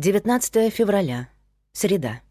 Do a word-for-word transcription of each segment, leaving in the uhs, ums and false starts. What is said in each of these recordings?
девятнадцатое февраля. Среда.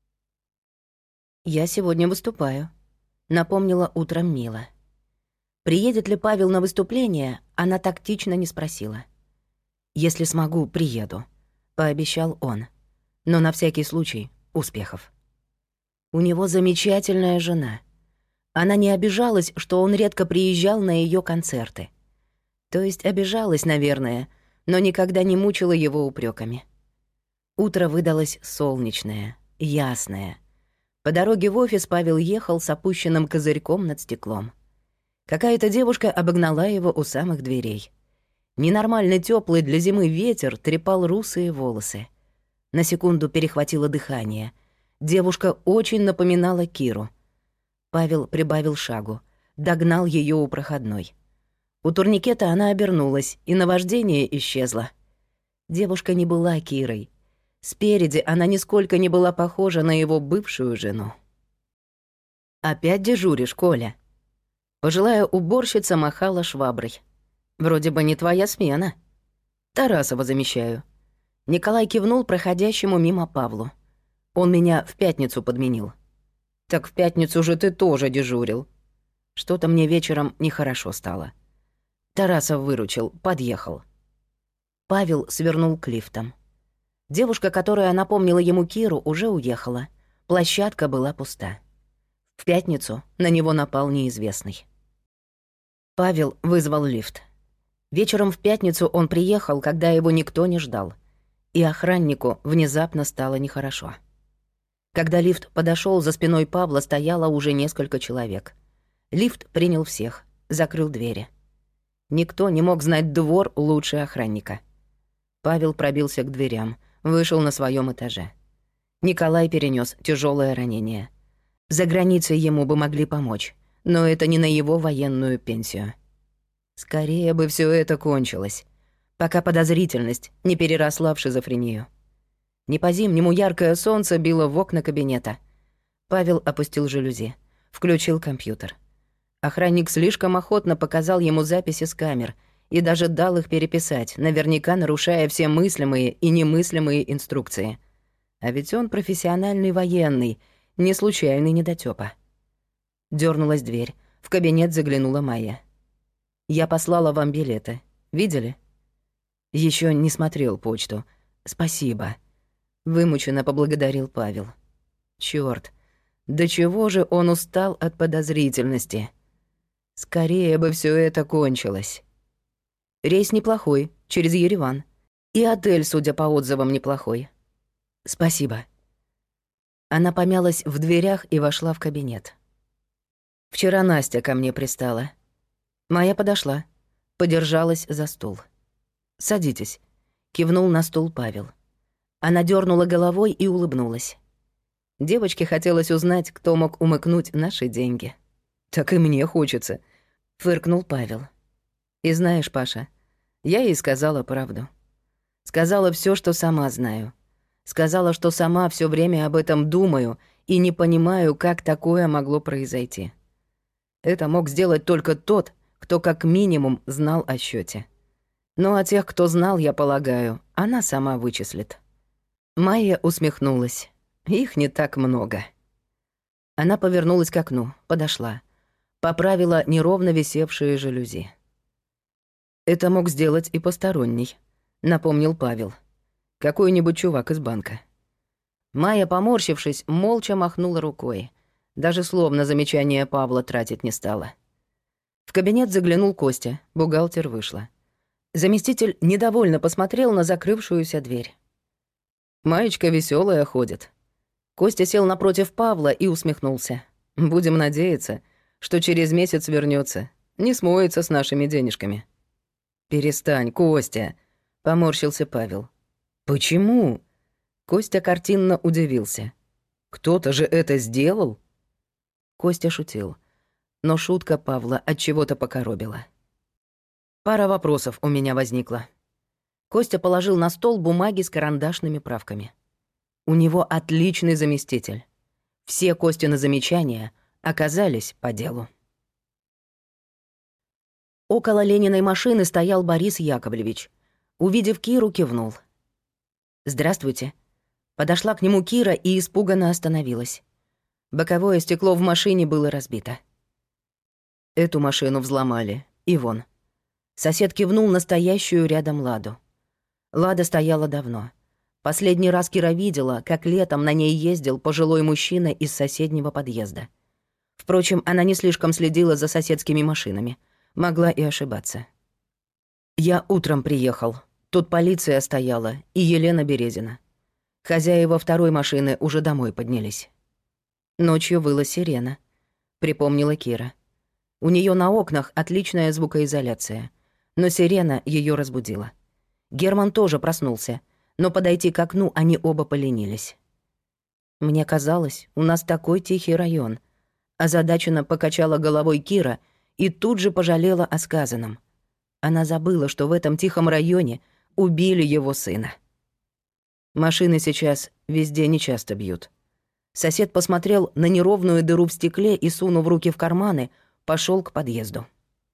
«Я сегодня выступаю», — напомнила утром Мила. Приедет ли Павел на выступление, она тактично не спросила. «Если смогу, приеду», — пообещал он. «Но на всякий случай успехов». У него замечательная жена. Она не обижалась, что он редко приезжал на ее концерты. То есть обижалась, наверное, но никогда не мучила его упреками. Утро выдалось солнечное, ясное. По дороге в офис Павел ехал с опущенным козырьком над стеклом. Какая-то девушка обогнала его у самых дверей. Ненормально теплый для зимы ветер трепал русые волосы. На секунду перехватило дыхание. Девушка очень напоминала Киру. Павел прибавил шагу, догнал ее у проходной. У турникета она обернулась, и наваждение исчезло. Девушка не была Кирой. Спереди она нисколько не была похожа на его бывшую жену. «Опять дежуришь, Коля?» Пожилая уборщица махала шваброй. «Вроде бы не твоя смена». «Тарасова замещаю». Николай кивнул проходящему мимо Павлу. «Он меня в пятницу подменил». «Так в пятницу же ты тоже дежурил». Что-то мне вечером нехорошо стало. Тарасов выручил, подъехал. Павел свернул к лифтам. Девушка, которая напомнила ему Киру, уже уехала. Площадка была пуста. В пятницу на него напал неизвестный. Павел вызвал лифт. Вечером в пятницу он приехал, когда его никто не ждал. И охраннику внезапно стало нехорошо. Когда лифт подошел, за спиной Павла стояло уже несколько человек. Лифт принял всех, закрыл двери. Никто не мог знать двор лучше охранника. Павел пробился к дверям, вышел на своем этаже. Николай перенес тяжелое ранение. За границей ему бы могли помочь, но это не на его военную пенсию. Скорее бы все это кончилось, пока подозрительность не переросла в шизофрению. Не по-зимнему яркое солнце било в окна кабинета. Павел опустил жалюзи, включил компьютер. Охранник слишком охотно показал ему записи с камер и даже дал их переписать, наверняка нарушая все мыслимые и немыслимые инструкции. А ведь он профессиональный военный, не случайный недотёпа. Дёрнулась дверь. В кабинет заглянула Майя. «Я послала вам билеты. Видели?» «Ещё не смотрел почту. Спасибо», — вымученно поблагодарил Павел. Чёрт, до чего же он устал от подозрительности. Скорее бы всё это кончилось. Рейс неплохой, через Ереван. И отель, судя по отзывам, неплохой. Спасибо. Она помялась в дверях и вошла в кабинет. Вчера Настя ко мне пристала. Моя подошла, подержалась за стул. «Садитесь», — кивнул на стул Павел. Она дернула головой и улыбнулась. Девочке хотелось узнать, кто мог умыкнуть наши деньги. «Так и мне хочется», — фыркнул Павел. «И знаешь, Паша, я ей сказала правду. Сказала все, что сама знаю. Сказала, что сама все время об этом думаю и не понимаю, как такое могло произойти. Это мог сделать только тот, кто как минимум знал о счете. Ну а тех, кто знал, я полагаю, она сама вычислит». Майя усмехнулась. «Их не так много». Она повернулась к окну, подошла. Поправила неровно висевшие жалюзи. «Это мог сделать и посторонний», — напомнил Павел. «Какой-нибудь чувак из банка». Майя, поморщившись, молча махнула рукой. Даже слов на замечание Павла тратить не стала. В кабинет заглянул Костя, бухгалтер вышла. Заместитель недовольно посмотрел на закрывшуюся дверь. «Маечка веселая ходит». Костя сел напротив Павла и усмехнулся. «Будем надеяться, что через месяц вернется, не смоется с нашими денежками». «Перестань, Костя», — поморщился Павел. «Почему?» Костя картинно удивился. «Кто-то же это сделал?» Костя шутил, но шутка Павла от чего-то покоробила. «Пара вопросов у меня возникла». Костя положил на стол бумаги с карандашными правками. У него отличный заместитель. Все Костины замечания оказались по делу. Около Лениной машины стоял Борис Яковлевич. Увидев Киру, кивнул. «Здравствуйте». Подошла к нему Кира и испуганно остановилась. Боковое стекло в машине было разбито. «Эту машину взломали. И вон». Сосед кивнул на стоящую рядом Ладу. Лада стояла давно. Последний раз Кира видела, как летом на ней ездил пожилой мужчина из соседнего подъезда. Впрочем, она не слишком следила за соседскими машинами. Могла и ошибаться. «Я утром приехал. Тут полиция стояла и Елена Березина. Хозяева второй машины уже домой поднялись». «Ночью выла сирена», — припомнила Кира. У нее на окнах отличная звукоизоляция, но сирена ее разбудила. Герман тоже проснулся, но подойти к окну они оба поленились. «Мне казалось, у нас такой тихий район», — озадаченно покачала головой Кира и тут же пожалела о сказанном. Она забыла, что в этом тихом районе убили его сына. Машины сейчас везде нечасто бьют. Сосед посмотрел на неровную дыру в стекле и, сунув руки в карманы, пошел к подъезду.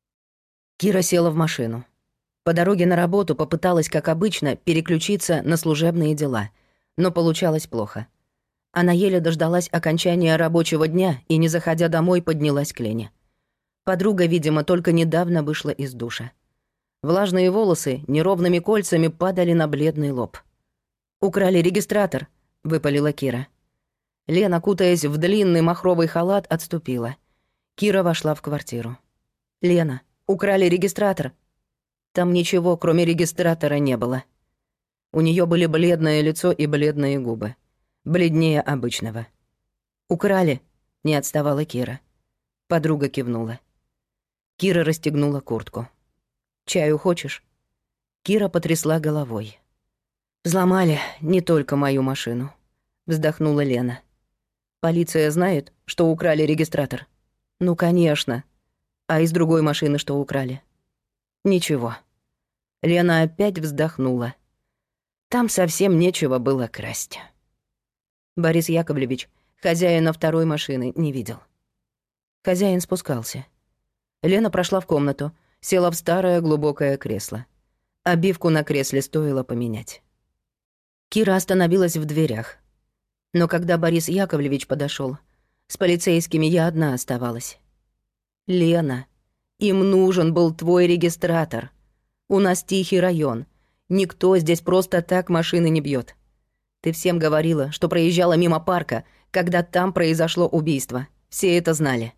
Кира села в машину. По дороге на работу попыталась, как обычно, переключиться на служебные дела, но получалось плохо. Она еле дождалась окончания рабочего дня и, не заходя домой, поднялась к Лене. Подруга, видимо, только недавно вышла из душа. Влажные волосы неровными кольцами падали на бледный лоб. «Украли регистратор», — выпалила Кира. Лена, кутаясь в длинный махровый халат, отступила. Кира вошла в квартиру. «Лена, украли регистратор». Там ничего, кроме регистратора, не было. У нее были бледное лицо и бледные губы. Бледнее обычного. «Украли», — не отставала Кира. Подруга кивнула. Кира расстегнула куртку. «Чаю хочешь?» Кира потрясла головой. «Взломали не только мою машину», — вздохнула Лена. «Полиция знает, что украли регистратор?» «Ну, конечно. А из другой машины что украли?» «Ничего». Лена опять вздохнула. Там совсем нечего было красть. Борис Яковлевич хозяина второй машины не видел. Хозяин спускался. Лена прошла в комнату, села в старое глубокое кресло. Обивку на кресле стоило поменять. Кира остановилась в дверях. Но когда Борис Яковлевич подошел, с полицейскими я одна оставалась. «Лена, им нужен был твой регистратор. У нас тихий район. Никто здесь просто так машины не бьет. Ты всем говорила, что проезжала мимо парка, когда там произошло убийство. Все это знали.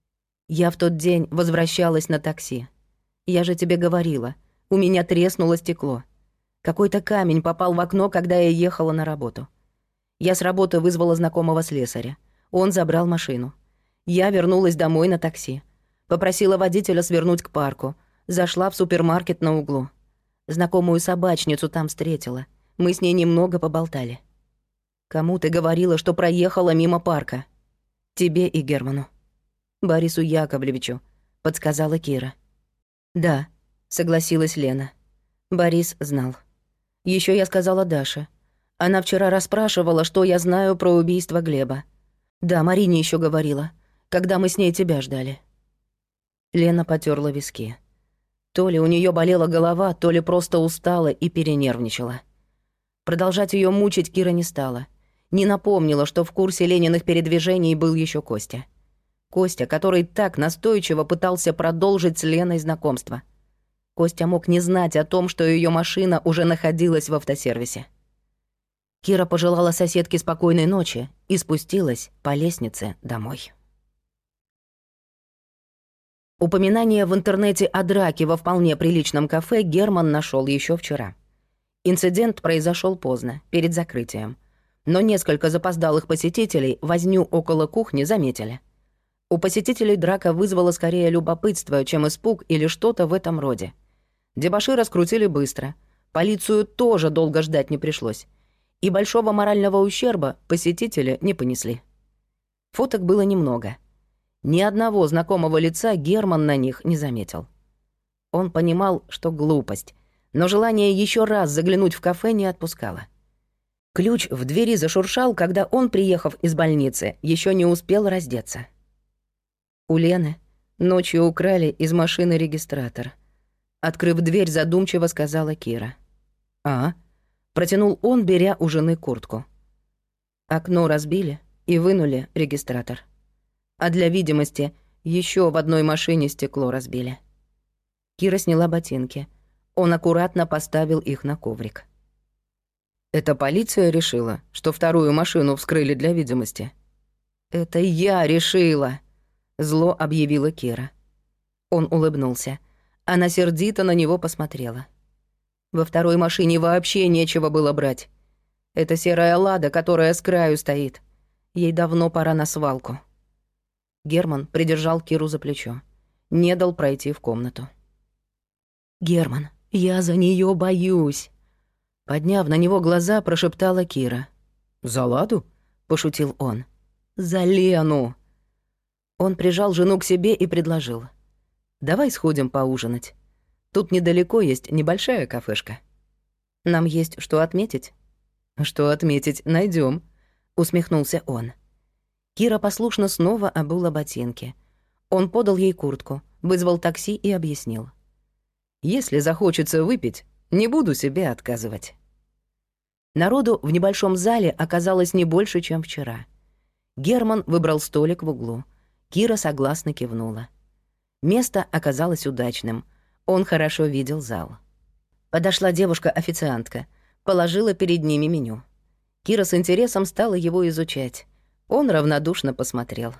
Я в тот день возвращалась на такси. Я же тебе говорила, у меня треснуло стекло. Какой-то камень попал в окно, когда я ехала на работу. Я с работы вызвала знакомого слесаря. Он забрал машину. Я вернулась домой на такси. Попросила водителя свернуть к парку. Зашла в супермаркет на углу. Знакомую собачницу там встретила. Мы с ней немного поболтали. Кому ты говорила, что проехала мимо парка? Тебе и Герману. Борису Яковлевичу, подсказала Кира. Да, согласилась Лена. Борис знал. Еще я сказала Даше. Она вчера расспрашивала, что я знаю про убийство Глеба. Да, Марине еще говорила, когда мы с ней тебя ждали. Лена потёрла виски. То ли у нее болела голова, то ли просто устала и перенервничала. Продолжать ее мучить Кира не стала. Не напомнила, что в курсе Лениных передвижений был еще Костя. Костя, который так настойчиво пытался продолжить с Леной знакомство. Костя мог не знать о том, что ее машина уже находилась в автосервисе. Кира пожелала соседке спокойной ночи и спустилась по лестнице домой. Упоминание в интернете о драке во вполне приличном кафе Герман нашел еще вчера. Инцидент произошел поздно, перед закрытием. Но несколько запоздалых посетителей возню около кухни заметили. У посетителей драка вызвала скорее любопытство, чем испуг или что-то в этом роде. Дебоши раскрутили быстро. Полицию тоже долго ждать не пришлось. И большого морального ущерба посетители не понесли. Фоток было немного. Ни одного знакомого лица Герман на них не заметил. Он понимал, что глупость, но желание еще раз заглянуть в кафе не отпускало. Ключ в двери зашуршал, когда он, приехав из больницы, еще не успел раздеться. У Лены ночью украли из машины регистратор. Открыв дверь, задумчиво сказала Кира. «А?» Протянул он, беря у жены куртку. Окно разбили и вынули регистратор. А для видимости еще в одной машине стекло разбили. Кира сняла ботинки. Он аккуратно поставил их на коврик. «Это полиция решила, что вторую машину вскрыли для видимости?» «Это я решила», — зло объявила Кира. Он улыбнулся. Она сердито на него посмотрела. «Во второй машине вообще нечего было брать. Это серая «Лада», которая с краю стоит. Ей давно пора на свалку». Герман придержал Киру за плечо. Не дал пройти в комнату. «Герман, я за нее боюсь», — подняв на него глаза, прошептала Кира. «За Ладу?» — пошутил он. «За Лену». Он прижал жену к себе и предложил. «Давай сходим поужинать. Тут недалеко есть небольшая кафешка. Нам есть что отметить?» «Что отметить найдем, усмехнулся он. Кира послушно снова обула ботинки. Он подал ей куртку, вызвал такси и объяснил. «Если захочется выпить, не буду себе отказывать». Народу в небольшом зале оказалось не больше, чем вчера. Герман выбрал столик в углу. Кира согласно кивнула. Место оказалось удачным. Он хорошо видел зал. Подошла девушка-официантка, положила перед ними меню. Кира с интересом стала его изучать. Он равнодушно посмотрел.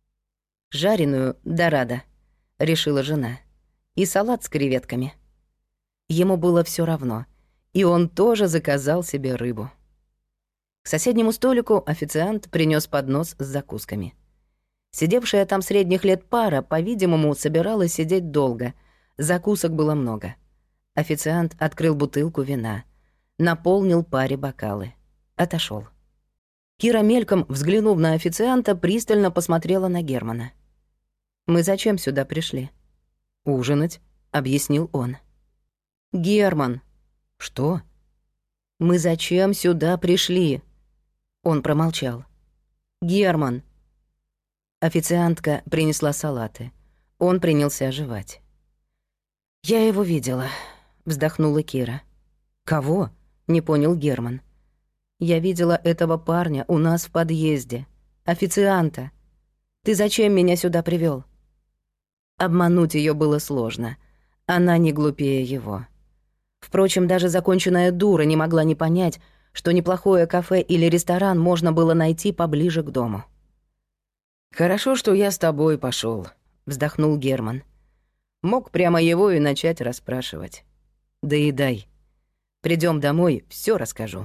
«Жареную дорадо», — решила жена. «И салат с креветками». Ему было все равно, и он тоже заказал себе рыбу. К соседнему столику официант принес поднос с закусками. Сидевшая там средних лет пара, по-видимому, собиралась сидеть долго. Закусок было много. Официант открыл бутылку вина, наполнил паре бокалы, отошел. Кира, мельком взглянув на официанта, пристально посмотрела на Германа. «Мы зачем сюда пришли?» «Ужинать», — объяснил он. «Герман!» «Что?» «Мы зачем сюда пришли?» Он промолчал. «Герман!» Официантка принесла салаты. Он принялся жевать. «Я его видела», — вздохнула Кира. «Кого?» — не понял Герман. «Я видела этого парня у нас в подъезде. Официанта. Ты зачем меня сюда привёл?» Обмануть её было сложно. Она не глупее его. Впрочем, даже законченная дура не могла не понять, что неплохое кафе или ресторан можно было найти поближе к дому. «Хорошо, что я с тобой пошёл», — вздохнул Герман. «Мог прямо его и начать расспрашивать. Доедай. Придём домой, всё расскажу».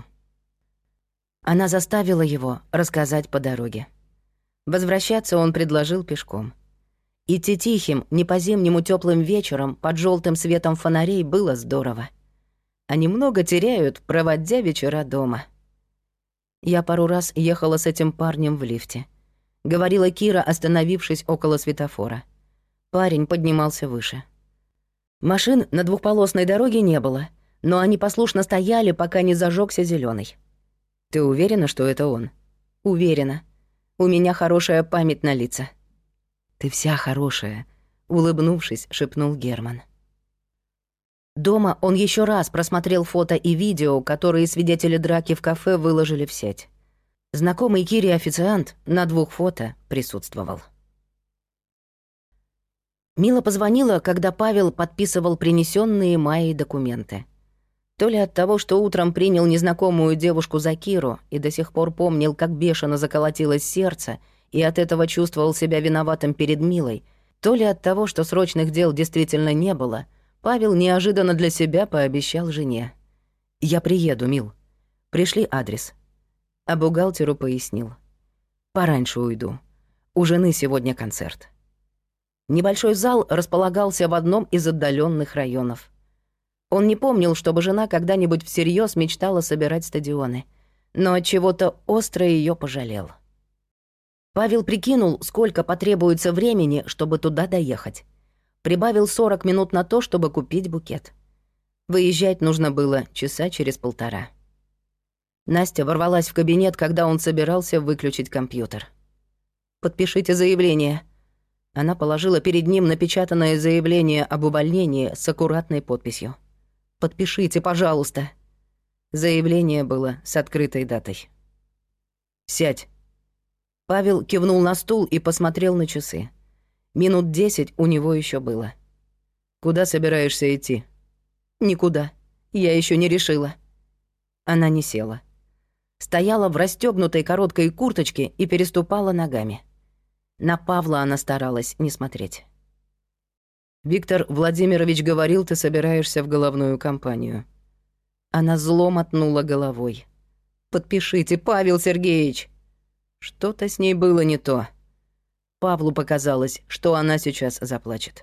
Она заставила его рассказать по дороге. Возвращаться он предложил пешком. Идти тихим, не по-зимнему тёплым вечером под жёлтым светом фонарей было здорово. Они много теряют, проводя вечера дома. «Я пару раз ехала с этим парнем в лифте», — говорила Кира, остановившись около светофора. Парень поднимался выше. Машин на двухполосной дороге не было, но они послушно стояли, пока не зажёгся зелёный. «Ты уверена, что это он?» «Уверена. У меня хорошая память на лица». «Ты вся хорошая», — улыбнувшись, шепнул Герман. Дома он еще раз просмотрел фото и видео, которые свидетели драки в кафе выложили в сеть. Знакомый Кире официант на двух фото присутствовал. Мила позвонила, когда Павел подписывал принесенные Майей документы. То ли от того, что утром принял незнакомую девушку за Киру и до сих пор помнил, как бешено заколотилось сердце, и от этого чувствовал себя виноватым перед Милой, то ли от того, что срочных дел действительно не было, Павел неожиданно для себя пообещал жене. «Я приеду, Мил. Пришли адрес». А бухгалтеру пояснил. «Пораньше уйду. У жены сегодня концерт». Небольшой зал располагался в одном из отдаленных районов. Он не помнил, чтобы жена когда-нибудь всерьез мечтала собирать стадионы, но от чего-то остро ее пожалел. Павел прикинул, сколько потребуется времени, чтобы туда доехать. Прибавил сорок минут на то, чтобы купить букет. Выезжать нужно было часа через полтора. Настя ворвалась в кабинет, когда он собирался выключить компьютер. «Подпишите заявление». Она положила перед ним напечатанное заявление об увольнении с аккуратной подписью. «Подпишите, пожалуйста». Заявление было с открытой датой. «Сядь». Павел кивнул на стул и посмотрел на часы. Минут десять у него еще было. «Куда собираешься идти?» «Никуда. Я еще не решила». Она не села. Стояла в расстёгнутой короткой курточке и переступала ногами. На Павла она старалась не смотреть. «Виктор Владимирович говорил, ты собираешься в головную компанию». Она зло мотнула головой. «Подпишите, Павел Сергеевич!» Что-то с ней было не то. Павлу показалось, что она сейчас заплачет.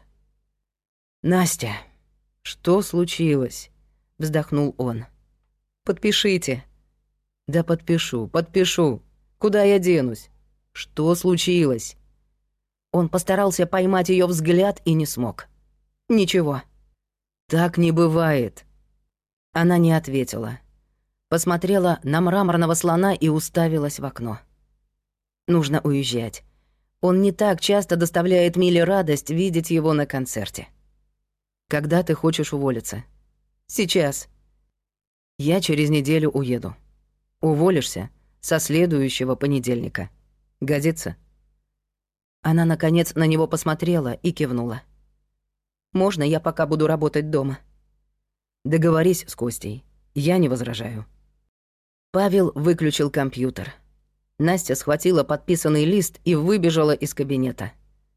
«Настя, что случилось?» — вздохнул он. «Подпишите». «Да подпишу, подпишу. Куда я денусь? Что случилось?» Он постарался поймать её взгляд и не смог. «Ничего». «Так не бывает». Она не ответила. Посмотрела на мраморного слона и уставилась в окно. Нужно уезжать. Он не так часто доставляет Миле радость видеть его на концерте. «Когда ты хочешь уволиться?» «Сейчас». «Я через неделю уеду. Уволишься со следующего понедельника. Годится?» Она, наконец, на него посмотрела и кивнула. «Можно я пока буду работать дома?» «Договорись с Костей. Я не возражаю». Павел выключил компьютер. Настя схватила подписанный лист и выбежала из кабинета.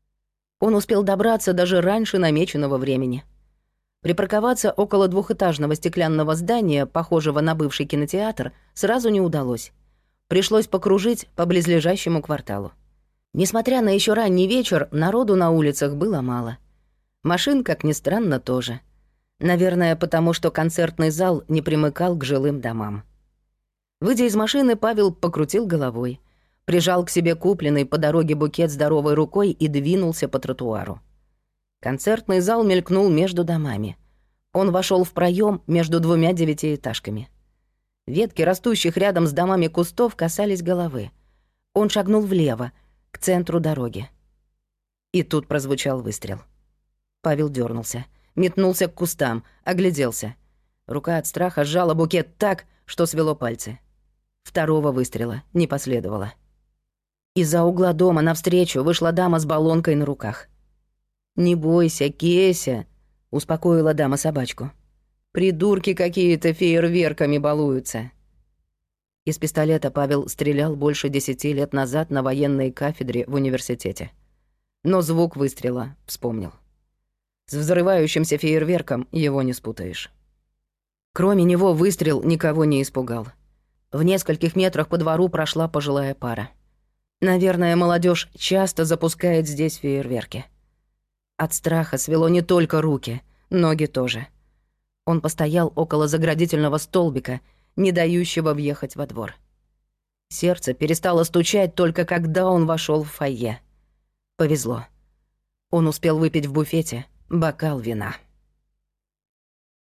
Он успел добраться даже раньше намеченного времени. Припарковаться около двухэтажного стеклянного здания, похожего на бывший кинотеатр, сразу не удалось. Пришлось покружить по близлежащему кварталу. Несмотря на еще ранний вечер, народу на улицах было мало. Машин, как ни странно, тоже. Наверное, потому что концертный зал не примыкал к жилым домам. Выйдя из машины, Павел покрутил головой, прижал к себе купленный по дороге букет здоровой рукой и двинулся по тротуару. Концертный зал мелькнул между домами. Он вошел в проем между двумя девятиэтажками. Ветки растущих рядом с домами кустов касались головы. Он шагнул влево, к центру дороги. И тут прозвучал выстрел. Павел дернулся, метнулся к кустам, огляделся. Рука от страха сжала букет так, что свело пальцы. Второго выстрела не последовало. Из-за угла дома навстречу вышла дама с баллонкой на руках. «Не бойся, Кеся», — успокоила дама собачку. «Придурки какие-то фейерверками балуются». Из пистолета Павел стрелял больше десяти лет назад на военной кафедре в университете. Но звук выстрела вспомнил. С взрывающимся фейерверком его не спутаешь. Кроме него выстрел никого не испугал. В нескольких метрах по двору прошла пожилая пара. Наверное, молодежь часто запускает здесь фейерверки. От страха свело не только руки, ноги тоже. Он постоял около заградительного столбика, не дающего въехать во двор. Сердце перестало стучать только когда он вошел в фойе. Повезло. Он успел выпить в буфете бокал вина.